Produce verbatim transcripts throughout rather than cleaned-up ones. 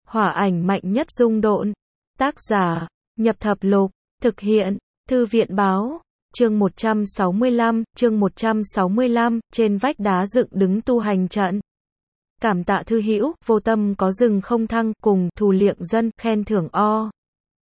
Hỏa ảnh mạnh nhất dung độn. Tác giả, Nhập Thập Lục, thực hiện, Thư viện báo, chương một trăm sáu mươi lăm, chương một trăm sáu mươi lăm, trên vách đá dựng đứng tu hành trận. Cảm tạ thư hữu, vô tâm có rừng không thăng, cùng, thù liệng dân, khen thưởng o.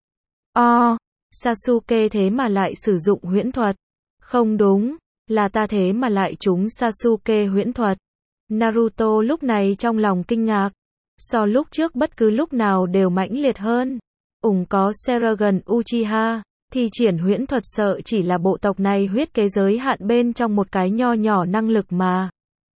O, Sasuke thế mà lại sử dụng huyễn thuật. Không đúng, là ta thế mà lại trúng Sasuke huyễn thuật. Naruto lúc này trong lòng kinh ngạc. So lúc trước bất cứ lúc nào đều mãnh liệt hơn. Ủng có Sharingan Uchiha, thi triển huyễn thuật sợ chỉ là bộ tộc này huyết kế giới hạn bên trong một cái nho nhỏ năng lực mà.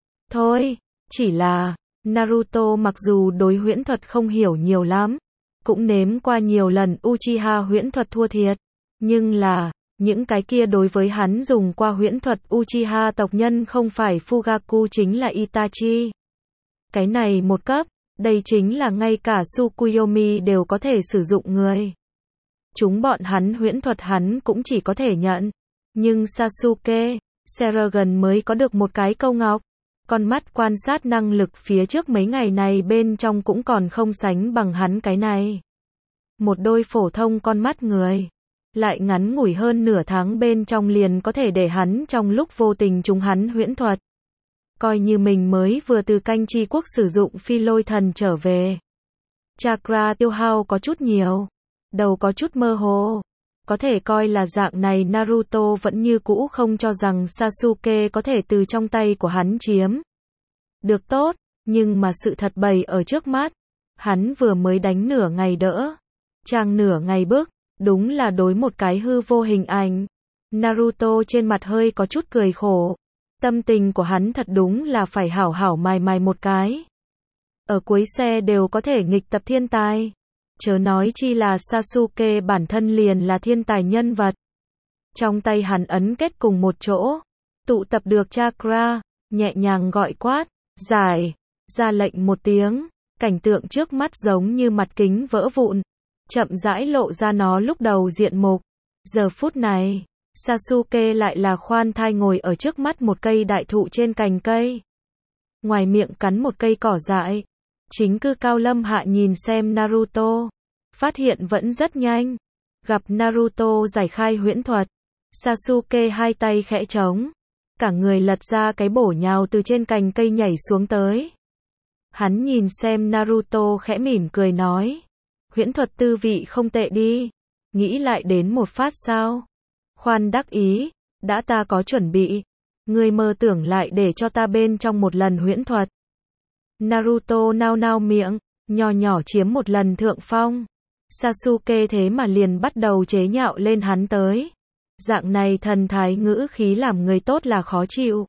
Thôi, chỉ là, Naruto mặc dù đối huyễn thuật không hiểu nhiều lắm, cũng nếm qua nhiều lần Uchiha huyễn thuật thua thiệt, nhưng là, những cái kia đối với hắn dùng qua huyễn thuật Uchiha tộc nhân không phải Fugaku chính là Itachi. Cái này một cấp, đây chính là ngay cả Tsukuyomi đều có thể sử dụng người. Chúng bọn hắn huyễn thuật hắn cũng chỉ có thể nhận. Nhưng Sasuke, Sharingan mới có được một cái câu ngọc. Con mắt quan sát năng lực phía trước mấy ngày này bên trong cũng còn không sánh bằng hắn cái này. Một đôi phổ thông con mắt người. Lại ngắn ngủi hơn nửa tháng bên trong liền có thể để hắn trong lúc vô tình trúng hắn huyễn thuật. Coi như mình mới vừa từ canh chi quốc sử dụng phi lôi thần trở về. Chakra tiêu hao có chút nhiều. Đầu có chút mơ hồ. Có thể coi là dạng này Naruto vẫn như cũ không cho rằng Sasuke có thể từ trong tay của hắn chiếm. Được tốt, nhưng mà sự thật bày ở trước mắt. Hắn vừa mới đánh nửa ngày đỡ. Trang nửa ngày bước, đúng là đối một cái hư vô hình ảnh. Naruto trên mặt hơi có chút cười khổ. Tâm tình của hắn thật đúng là phải hảo hảo mài mài một cái. Ở cuối xe đều có thể nghịch tập thiên tài. Chớ nói chi là Sasuke bản thân liền là thiên tài nhân vật. Trong tay hắn ấn kết cùng một chỗ. Tụ tập được chakra, nhẹ nhàng gọi quát, giải, ra lệnh một tiếng. Cảnh tượng trước mắt giống như mặt kính vỡ vụn. Chậm rãi lộ ra nó lúc đầu diện mục. Giờ phút này, Sasuke lại là khoan thai ngồi ở trước mắt một cây đại thụ trên cành cây. Ngoài miệng cắn một cây cỏ dại. Chính cư cao lâm hạ nhìn xem Naruto. Phát hiện vẫn rất nhanh. Gặp Naruto giải khai huyễn thuật. Sasuke hai tay khẽ trống. Cả người lật ra cái bổ nhào từ trên cành cây nhảy xuống tới. Hắn nhìn xem Naruto khẽ mỉm cười nói. Huyễn thuật tư vị không tệ đi. Nghĩ lại đến một phát sao? Khoan đắc ý. Đã ta có chuẩn bị. Ngươi mơ tưởng lại để cho ta bên trong một lần huyễn thuật. Naruto nao nao miệng, nho nhỏ chiếm một lần thượng phong. Sasuke thế mà liền bắt đầu chế nhạo lên hắn tới. Dạng này thần thái ngữ khí làm người tốt là khó chịu.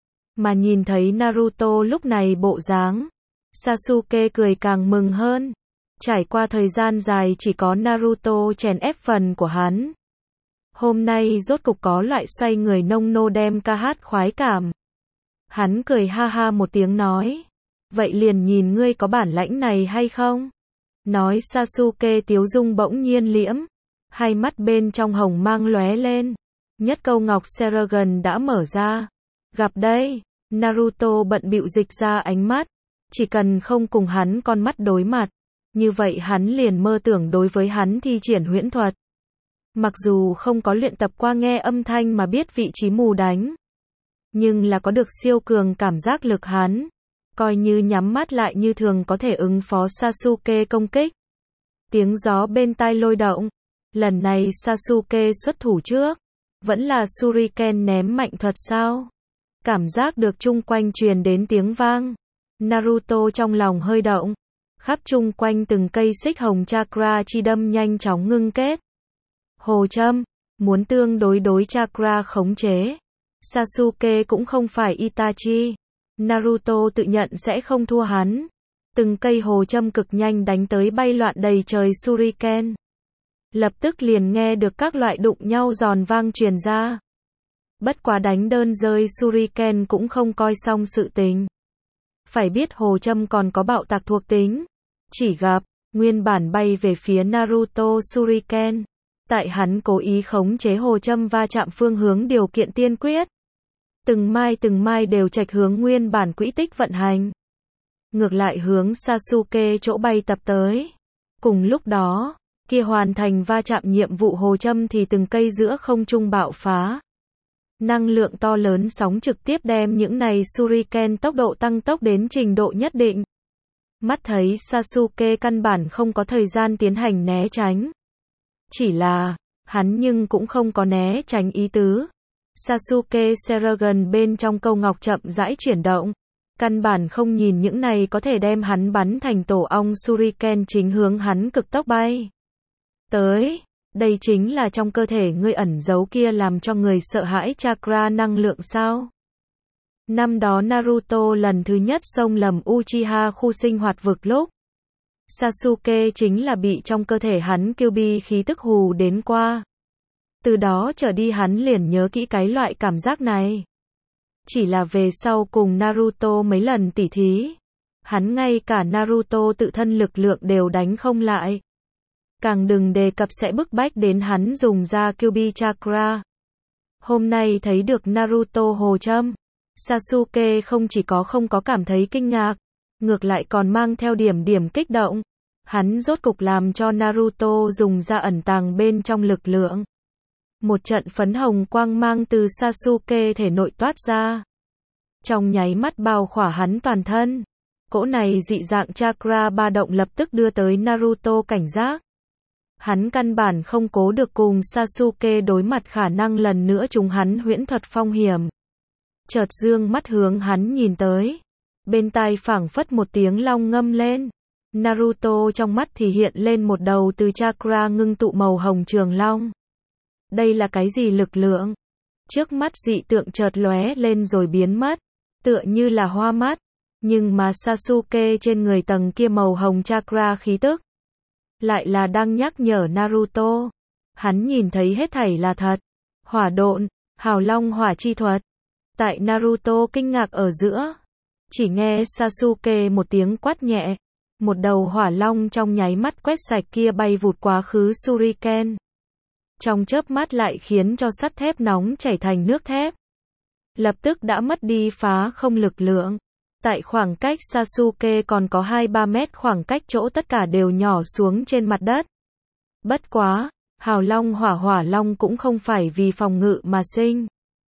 Mà nhìn thấy Naruto lúc này bộ dáng, Sasuke cười càng mừng hơn. Trải qua thời gian dài chỉ có Naruto chèn ép phần của hắn. Hôm nay rốt cục có loại xoay người nông nô đem ca hát khoái cảm. Hắn cười ha ha một tiếng nói. Vậy liền nhìn ngươi có bản lãnh này hay không? Nói Sasuke tiếu dung bỗng nhiên liễm. Hai mắt bên trong hồng mang lóe lên. Nhất câu ngọc Sharingan đã mở ra. Gặp đây, Naruto bận bịu dịch ra ánh mắt. Chỉ cần không cùng hắn con mắt đối mặt. Như vậy hắn liền mơ tưởng đối với hắn thi triển huyễn thuật. Mặc dù không có luyện tập qua nghe âm thanh mà biết vị trí mù đánh. Nhưng là có được siêu cường cảm giác lực hắn. Coi như nhắm mắt lại như thường có thể ứng phó Sasuke công kích. Tiếng gió bên tai lôi động. Lần này Sasuke xuất thủ trước. Vẫn là Shuriken ném mạnh thuật sao? Cảm giác được chung quanh truyền đến tiếng vang. Naruto trong lòng hơi động. Khắp chung quanh từng cây xích hồng chakra chi đâm nhanh chóng ngưng kết. Hồ châm, muốn tương đối đối chakra khống chế. Sasuke cũng không phải Itachi. Naruto tự nhận sẽ không thua hắn. Từng cây hồ châm cực nhanh đánh tới bay loạn đầy trời Shuriken. Lập tức liền nghe được các loại đụng nhau giòn vang truyền ra. Bất quá đánh đơn rơi Shuriken cũng không coi xong sự tình. Phải biết hồ châm còn có bạo tạc thuộc tính. Chỉ gặp, nguyên bản bay về phía Naruto Shuriken. Tại hắn cố ý khống chế hồ châm va chạm phương hướng điều kiện tiên quyết. Từng mai từng mai đều chệch hướng nguyên bản quỹ tích vận hành. ngược lại hướng Sasuke chỗ bay tập tới. Cùng lúc đó, kia hoàn thành va chạm nhiệm vụ hồ châm thì từng cây giữa không trung bạo phá. Năng lượng to lớn sóng trực tiếp đem những này shuriken tốc độ tăng tốc đến trình độ nhất định. Mắt thấy Sasuke căn bản không có thời gian tiến hành né tránh. Chỉ là, hắn nhưng cũng không có né tránh ý tứ. Sasuke Seragon bên trong câu ngọc chậm rãi chuyển động. Căn bản không nhìn những này có thể đem hắn bắn thành tổ ong shuriken chính hướng hắn cực tốc bay. Tới, đây chính là trong cơ thể ngươi ẩn giấu kia làm cho người sợ hãi chakra năng lượng sao? Năm đó Naruto lần thứ nhất xông lầm Uchiha khu sinh hoạt vực lúc, Sasuke chính là bị trong cơ thể hắn Kyuubi khí tức hù đến qua. Từ đó trở đi hắn liền nhớ kỹ cái loại cảm giác này. Chỉ là về sau cùng Naruto mấy lần tỉ thí, hắn ngay cả Naruto tự thân lực lượng đều đánh không lại. Càng đừng đề cập sẽ bức bách đến hắn dùng ra Kyuubi chakra. Hôm nay thấy được Naruto hồ châm, Sasuke không chỉ có không có cảm thấy kinh ngạc, ngược lại còn mang theo điểm điểm kích động. Hắn rốt cục làm cho Naruto dùng ra ẩn tàng bên trong lực lượng. Một trận phấn hồng quang mang từ Sasuke thể nội toát ra. Trong nháy mắt bao khỏa hắn toàn thân. Cỗ này dị dạng chakra ba động lập tức đưa tới Naruto cảnh giác. Hắn căn bản không cố được cùng Sasuke đối mặt khả năng lần nữa trúng hắn huyễn thuật phong hiểm. Chợt dương mắt hướng hắn nhìn tới. Bên tai phảng phất một tiếng long ngâm lên. Naruto trong mắt thì hiện lên một đầu từ chakra ngưng tụ màu hồng trường long. Đây là cái gì lực lượng? Trước mắt dị tượng chợt lóe lên rồi biến mất, tựa như là hoa mắt, nhưng mà Sasuke trên người tầng kia màu hồng chakra khí tức, lại là đang nhắc nhở Naruto. Hắn nhìn thấy hết thảy là thật. Hỏa độn, hào long hỏa chi thuật. Tại Naruto kinh ngạc ở giữa, chỉ nghe Sasuke một tiếng quát nhẹ, một đầu hỏa long trong nháy mắt quét sạch kia bay vụt quá khứ shuriken. Trong chớp mắt lại khiến cho sắt thép nóng chảy thành nước thép. Lập tức đã mất đi phá không lực lượng. Tại khoảng cách Sasuke còn có hai ba mét khoảng cách chỗ tất cả đều nhỏ xuống trên mặt đất. Bất quá, hào long hỏa hỏa long cũng không phải vì phòng ngự mà sinh.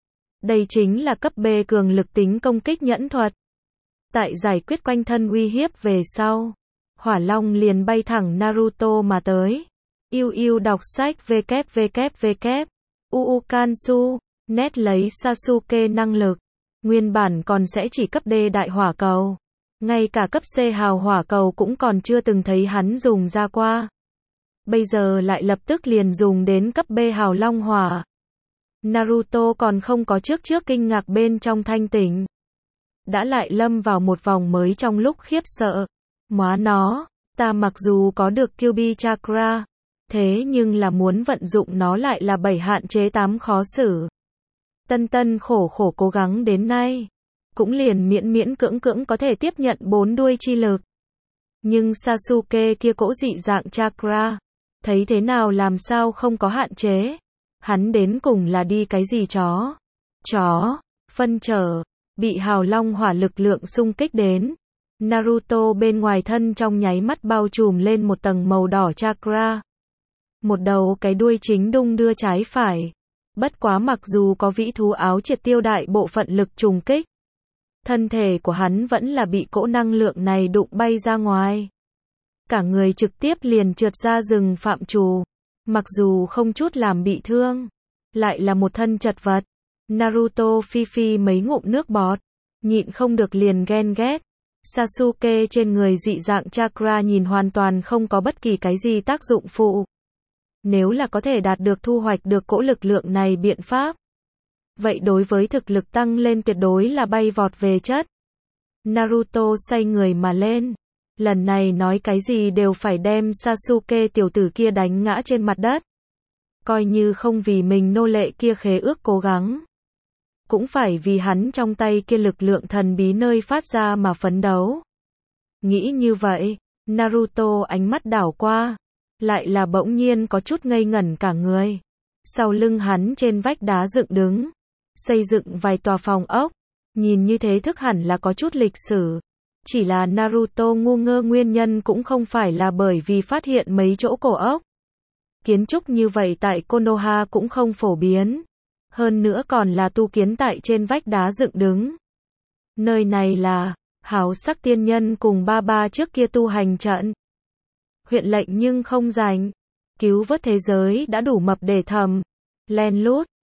Đây chính là cấp B cường lực tính công kích nhẫn thuật. Tại giải quyết quanh thân uy hiếp về sau, hỏa long liền bay thẳng Naruto mà tới. Yêu yêu đọc sách www. Uukansu, net lấy Sasuke năng lực. Nguyên bản còn sẽ chỉ cấp D đại hỏa cầu. Ngay cả cấp C hào hỏa cầu cũng còn chưa từng thấy hắn dùng ra qua. Bây giờ lại lập tức liền dùng đến cấp B hào long hỏa. Naruto còn không có trước trước kinh ngạc bên trong thanh tỉnh. Đã lại lâm vào một vòng mới trong lúc khiếp sợ. Móa nó, ta mặc dù có được Kyuubi chakra, thế nhưng là muốn vận dụng nó lại là bảy hạn chế tám khó xử. Tân tân khổ khổ cố gắng đến nay, cũng liền miễn miễn cưỡng cưỡng có thể tiếp nhận bốn đuôi chi lực. Nhưng Sasuke kia cỗ dị dạng chakra, thấy thế nào làm sao không có hạn chế. Hắn đến cùng là đi cái gì chó? Chó, phân trở, bị hào long hỏa lực lượng xung kích đến. Naruto bên ngoài thân trong nháy mắt bao trùm lên một tầng màu đỏ chakra. Một đầu cái đuôi chính đung đưa trái phải. Bất quá mặc dù có vĩ thú áo triệt tiêu đại bộ phận lực trùng kích, thân thể của hắn vẫn là bị cỗ năng lượng này đụng bay ra ngoài. Cả người trực tiếp liền trượt ra rừng phạm trù. Mặc dù không chút làm bị thương, lại là một thân chật vật. Naruto phi phi mấy ngụm nước bọt, nhịn không được liền ghen ghét. Sasuke trên người dị dạng chakra nhìn hoàn toàn không có bất kỳ cái gì tác dụng phụ. Nếu là có thể đạt được thu hoạch được cỗ lực lượng này biện pháp, vậy đối với thực lực tăng lên tuyệt đối là bay vọt về chất. Naruto xoay người mà lên. Lần này nói cái gì đều phải đem Sasuke tiểu tử kia đánh ngã trên mặt đất. Coi như không vì mình nô lệ kia khế ước cố gắng, cũng phải vì hắn trong tay kia lực lượng thần bí nơi phát ra mà phấn đấu. Nghĩ như vậy, Naruto ánh mắt đảo qua, lại là bỗng nhiên có chút ngây ngẩn cả người. Sau lưng hắn trên vách đá dựng đứng, xây dựng vài tòa phòng ốc, nhìn như thế thức hẳn là có chút lịch sử. Chỉ là Naruto ngu ngơ, nguyên nhân cũng không phải là bởi vì phát hiện mấy chỗ cổ ốc. Kiến trúc như vậy tại Konoha cũng không phổ biến. Hơn nữa còn là tu kiến tại trên vách đá dựng đứng. Nơi này là Háo Sắc tiên nhân cùng ba ba trước kia tu hành trận. Huyện lệnh nhưng không rảnh. Cứu vớt thế giới đã đủ mập để thầm. Len lút.